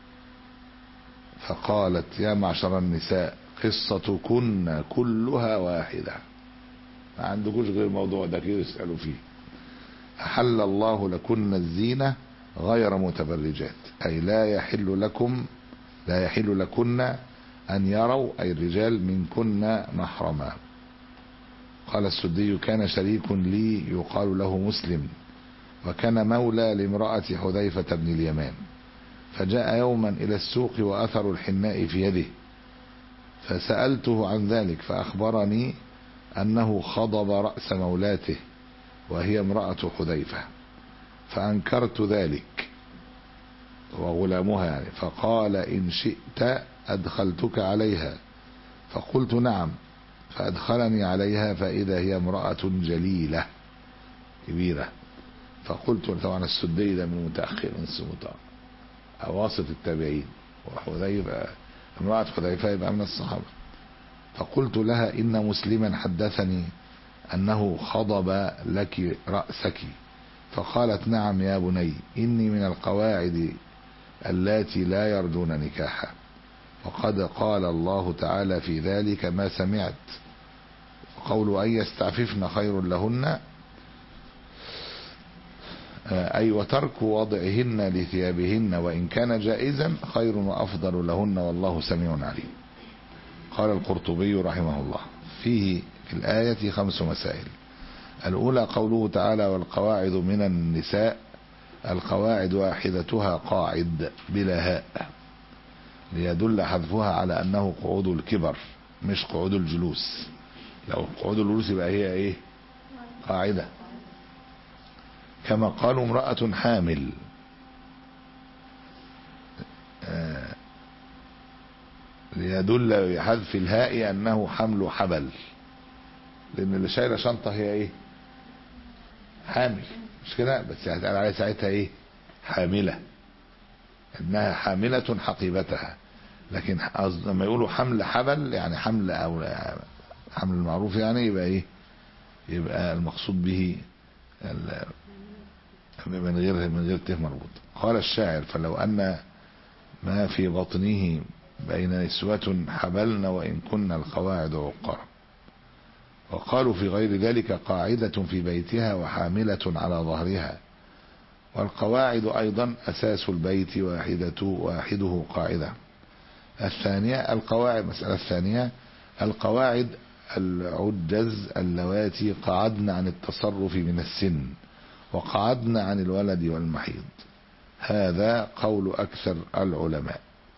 فقالت يا معشر النساء قصتكن كلها واحدة، ما عندكوش غير الموضوع ده كده يسألوا فيه. أحل الله لكن الزينة غير متبرجات، أي لا يحل لكم لا يحل لكن أن يروا أي الرجال منكن محرما. قال السدي كان شريك لي يقال له مسلم، وكان مولى لامرأة حذيفة بن اليمان، فجاء يوما إلى السوق وأثر الحناء في يده، فسألته عن ذلك فأخبرني أنه خضب رأس مولاته وهي امرأة حذيفة، فأنكرت ذلك وغلامها يعني، فقال إن شئت أدخلتك عليها، فقلت نعم، فأدخلني عليها فإذا هي امرأة جليلة كبيرة. فقلت طبعا السدي ده من متأخر من السمطاء أواسط التابعين، وحذيفة امرأة حذيفة يبقى من الصحابة. فقلت لها إن مسلما حدثني أنه خضب لك رأسك، فقالت نعم يا بني إني من القواعد اللاتي لا يرجون نكاحا، وقد قال الله تعالى في ذلك ما سمعت، قول أن يستعففن خير لهن، أي وترك وضعهن لثيابهن وإن كان جائزا خير وأفضل لهن والله سميع عليم. قال القرطبي رحمه الله فيه في الآية خمس مسائل. الأولى قوله تعالى والقواعد من النساء، القواعد واحدتها قاعد بلا هاء، ليدل حذفها على أنه قعود الكبر مش قعود الجلوس. لو قعود الجلوس يبقى هي ايه؟ قاعدة. كما قالوا امرأة حامل، ليدل بحذف الهاء أنه حمل حبل، لأن اللي شايلة شنطة هي إيه؟ حامل، مش كده؟ بس هتقال عليها ساعتها إيه؟ حاملة، إنها حاملة حقيبتها. لكن لما يقولوا حمل حبل يعني حمل أو حمل المعروف يعني يبقى إيه؟ يبقى المقصود به من غير من غير ته مربوط. قال الشاعر: فلو أن ما في بطنه بين نسوة حبلن وإن كنا القواعد عقرا. وقالوا في غير ذلك: قاعدة في بيتها وحاملة على ظهرها. والقواعد أيضا أساس البيت واحدة واحده قاعدة. الثانية القواعد مسألة الثانية القواعد العجز اللواتي قعدن عن التصرف من السن وقعدن عن الولد والمحيض. هذا قول أكثر العلماء.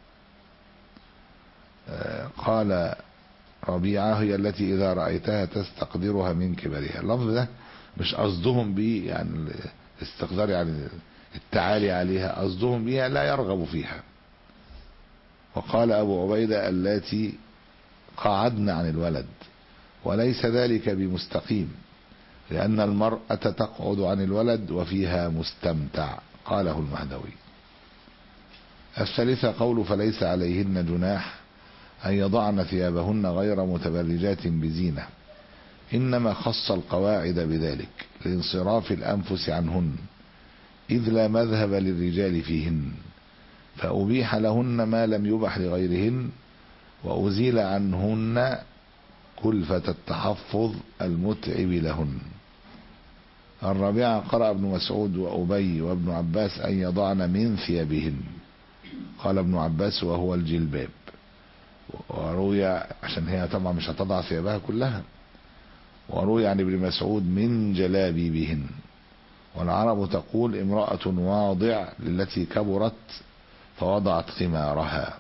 قال ربيعة: هي التي إذا رأيتها تستقدرها من كبرها. اللفظ ده مش قصدهم به يعني استقدار يعني التعالي عليها، قصدهم بها لا يرغب فيها. وقال أبو عبيدة: التي قعدن عن الولد، وليس ذلك بمستقيم، لأن المرأة تقعد عن الولد وفيها مستمتع. قاله المهدوي. الثالثة قول: فليس عليهن جناح أن يضعن ثيابهن غير متبرجات بزينة، إنما خص القواعد بذلك لانصراف الأنفس عنهن، إذ لا مذهب للرجال فيهن، فأبيح لهن ما لم يبح لغيرهن، وأزيل عنهن كلفة التحفظ المتعب لهن. الرابعة قرأ ابن مسعود وأبي وابن عباس أن يضعن من ثيابهن. قال ابن عباس: وهو الجلباب. وروي عشان هي طبعا مش هتضع ثيابها كلها. وروي عن ابن مسعود: من جلابيبهن. والعرب تقول: امرأة واضع للتي كبرت فوضعت خمارها.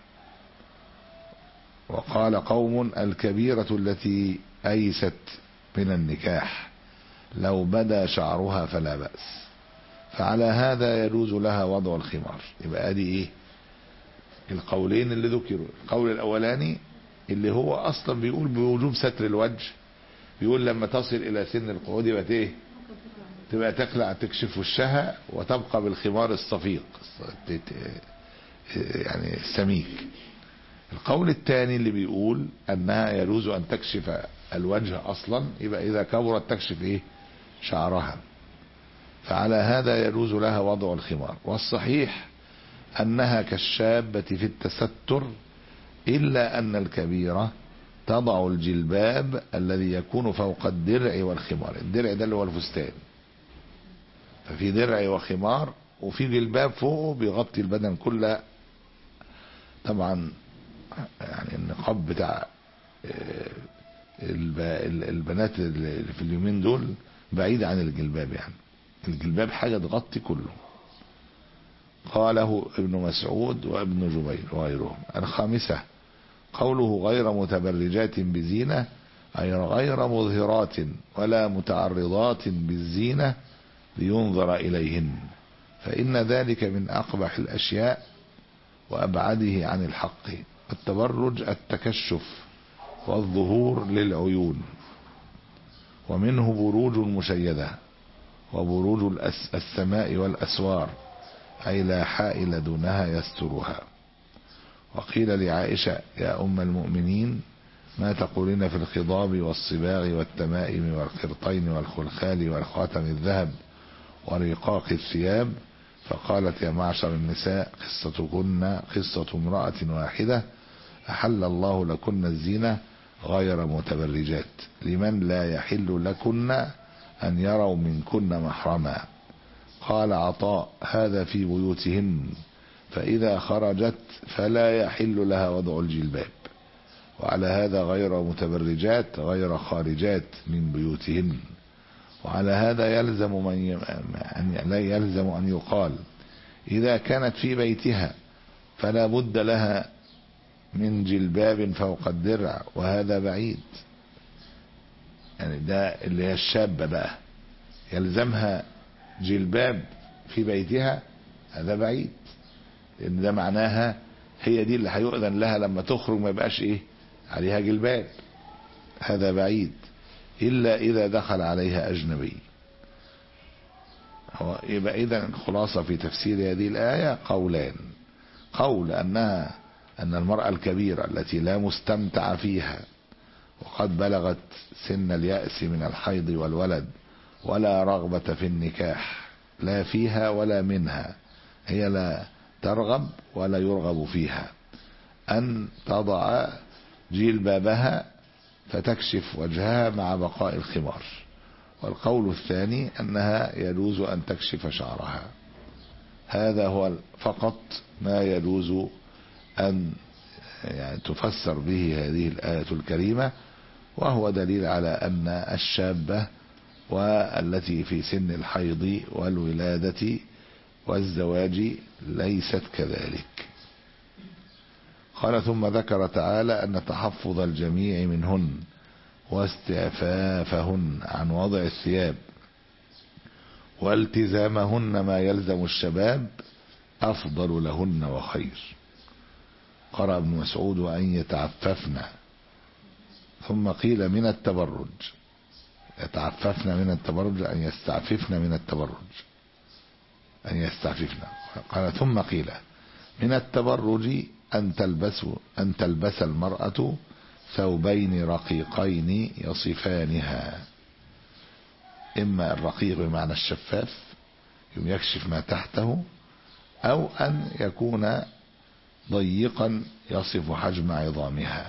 وقال قوم: الكبيرة التي أيست من النكاح لو بدا شعرها فلا بأس. فعلى هذا يجوز لها وضع الخمار. يبقى ادي ايه القولين اللي ذكروا. القول الاولاني اللي هو اصلا بيقول بوجوب ستر الوجه، بيقول لما تصل الى سن القعود يبقى ايه؟ تبقى تخلع تكشف وشها وتبقى بالخمار الصفيق يعني السميك. القول الثاني اللي بيقول انها يجوز ان تكشف الوجه اصلا، يبقى اذا كبرت تكشف ايه؟ شعرها. فعلى هذا يجوز لها وضع الخمار. والصحيح انها كالشابة في التستر، الا ان الكبيرة تضع الجلباب الذي يكون فوق الدرع والخمار. الدرع ده اللي هو الفستان، ففي درع وخمار وفي جلباب فوقه بيغطي البدن كله. طبعا يعني النقاب بتاع البنات اللي في اليومين دول بعيد عن الجلباب، يعني الجلباب حاجة تغطي كله. قاله ابن مسعود وابن جبير وغيرهم. الخامسة قوله: غير متبرجات بزينة، أي غير مظهرات ولا متعرضات بالزينة لينظر إليهن، فإن ذلك من أقبح الأشياء وأبعده عن الحق. التبرج التكشف والظهور للعيون، ومنه بروج المشيدة وبروج السماء والأسوار، أي لا حائل دونها يسترها. وقيل لعائشة: يا أم المؤمنين، ما تقولين في الخضاب والصباغ والتمائم والقرطين والخلخال والخاتم الذهب ورقاق الثياب؟ فقالت: يا معشر النساء، قصتكن قصة امرأة واحدة أحل الله لكن الزينة غير متبرجات، لمن لا يحل لكن أن يروا منكن محرما. قال عطاء: هذا في بيوتهن، فإذا خرجت فلا يحل لها وضع الجلباب. وعلى هذا غير متبرجات غير خارجات من بيوتهن. وعلى هذا يلزم من ي... لا يلزم أن يقال: إذا كانت في بيتها فلا بد لها من جلباب فوق الدرع، وهذا بعيد. يعني ده اللي هي الشابة بقى يلزمها جلباب في بيتها، هذا بعيد، لأن ده معناها هي دي اللي هيؤذن لها لما تخرج ما يبقاش ايه عليها جلباب، هذا بعيد، إلا إذا دخل عليها أجنبي. هو يبقى إذن خلاصة في تفسير هذه الآية قولان: قول أنها أن المرأة الكبيرة التي لا مستمتع فيها وقد بلغت سن اليأس من الحيض والولد ولا رغبة في النكاح لا فيها ولا منها، هي لا ترغب ولا يرغب فيها، أن تضع جلبابها فتكشف وجهها مع بقاء الخمار. والقول الثاني أنها يجوز أن تكشف شعرها. هذا هو فقط ما يجوز أن يعني تفسر به هذه الآية الكريمة، وهو دليل على أن الشابة والتي في سن الحيض والولادة والزواج ليست كذلك. قال: ثم ذكر تعالى أن تحفظ الجميع منهن واستعفافهن عن وضع الثياب والتزامهن ما يلزم الشباب أفضل لهن وخير. قرأ ابن مسعود: أن يتعففن، ثم قيل من التبرج، يتعففن من التبرج أن يستعففن من التبرج، أن يستعففن. قال: ثم قيل من التبرج أن تلبس أن تلبس المرأة ثوبين رقيقين يصفانها، إما الرقيق بمعنى الشفاف يكشف ما تحته، أو أن يكون ضيقا يصف حجم عظامها.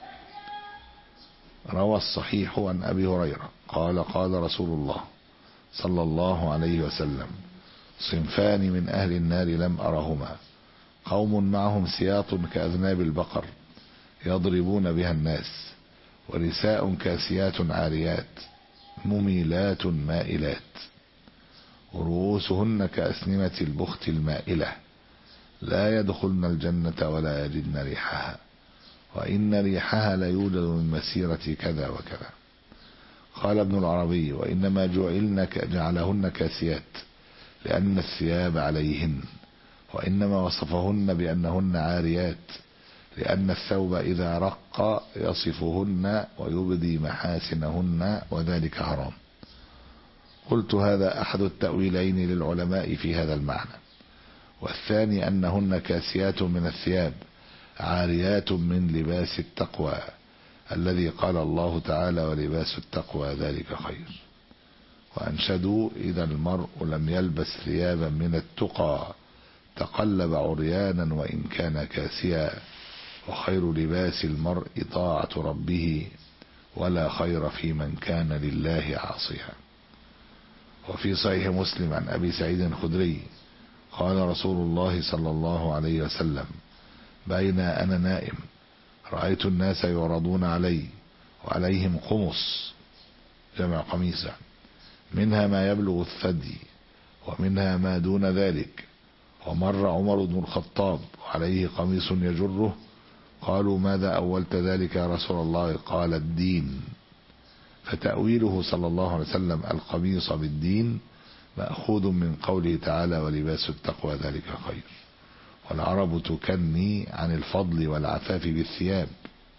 روى الصحيح عن أبي هريرة قال: قال رسول الله صلى الله عليه وسلم: صنفان من أهل النار لم أرهما، قوم معهم سياط كأذناب البقر يضربون بها الناس، ونساء كاسيات عاريات مميلات مائلات ورؤوسهن كأسنمة البخت المائلة لا يدخلن الجنة ولا يجدن ريحها، وإن ريحها ليوجد من مسيرة كذا وكذا. قال ابن العربي: وإنما جعلن جعلهن كاسيات لأن الثياب عليهن، وإنما وصفهن بأنهن عاريات لأن الثوب إذا رق يصفهن ويبدي محاسنهن، وذلك حرام. قلت: هذا أحد التأويلين للعلماء في هذا المعنى، والثاني أنهن كاسيات من الثياب عاريات من لباس التقوى الذي قال الله تعالى: ولباس التقوى ذلك خير. وأنشدوا: إذا المرء لم يلبس ثيابا من التقى تقلب عريانا وإن كان كاسيا، وخير لباس المرء طاعة ربه، ولا خير في من كان لله عاصيا. وفي صحيح مسلم عن أبي سعيد الخدري قال رسول الله صلى الله عليه وسلم: بين أنا نائم رأيت الناس يعرضون علي وعليهم قمص، جمع قميصة، منها ما يبلغ الثدي ومنها ما دون ذلك، ومر عمر بن الخطاب وعليه قميص يجره، قالوا: ماذا أولت ذلك يا رسول الله؟ قال: الدين. فتأويله صلى الله عليه وسلم القميص بالدين مأخوذ من قوله تعالى: ولباس التقوى ذلك خير. والعرب تكني عن الفضل والعفاف بالثياب،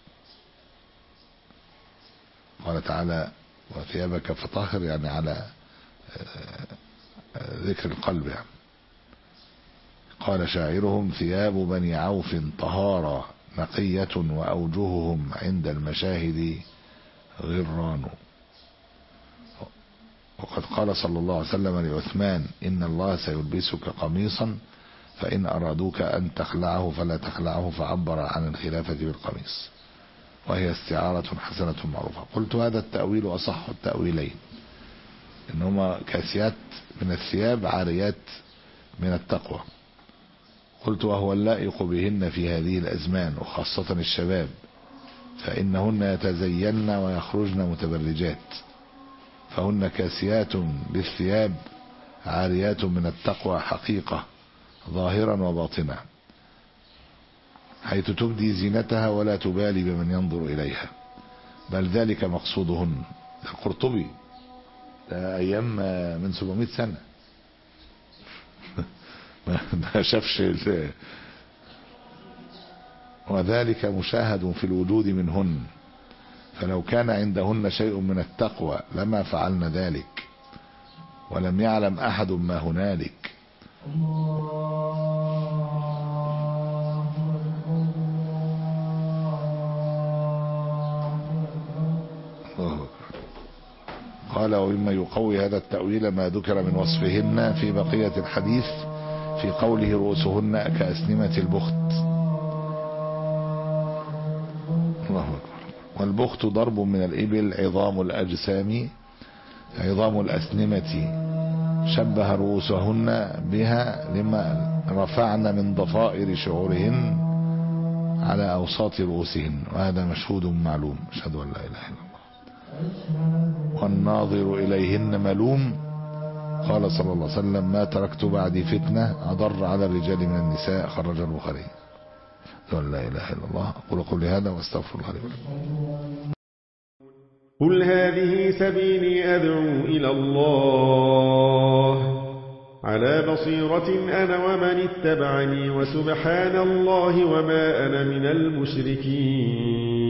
قال تعالى: وثيابك فطهر، يعني على ذكر القلب يعني. قال شاعرهم: ثياب بني عوف طهارة نقية وأوجههم عند المشاهد غران. وقد قال صلى الله عليه وسلم لعثمان: إن الله سيلبسك قميصا فإن أرادوك أن تخلعه فلا تخلعه، فعبر عن الخلافة بالقميص، وهي استعارة حسنة معروفة. قلت: هذا التأويل أصح التأويلين، إنهما كاسيات من الثياب عاريات من التقوى. قلت: وهو اللائق بهن في هذه الأزمان وخاصة الشباب، فإنهن يتزين ويخرجن متبرجات، فهن كاسيات بالثياب عاريات من التقوى حقيقة ظاهرا وباطنا، حيث تبدي زينتها ولا تبالي بمن ينظر إليها، بل ذلك مقصودهن. القرطبي ده أيام من سبعمائة سنة ما شافش وذلك مشاهد في الوجود منهن، فلو كان عندهن شيء من التقوى لما فعلن ذلك، ولم يعلم أحد ما هنالك. قال ومما يقوي هذا التأويل ما ذكر من وصفهن في بقية الحديث في قوله رؤوسهن كأسنمة البخت. الله أكبر. والبخت ضرب من الإبل عظام الأجسام عظام الأسنمة، شبه رؤوسهن بها لما رفعن من ضفائر شعورهن على أوساط رؤوسهن، وهذا مشهود معلوم. أشهد أن لا إله إلا الله. والناظر إليهن ملوم. قال صلى الله عليه وسلم ما تركت بعدي فتنة أضر على الرجال من النساء، خرج البخاري. أشهد أن لا إله إلا الله. أقول قولي هذا واستغفر الله لي ولكم. قل هذه سبيلي أدعو إلى الله على بصيرة أنا ومن اتبعني، وسبحان الله وما أنا من المشركين.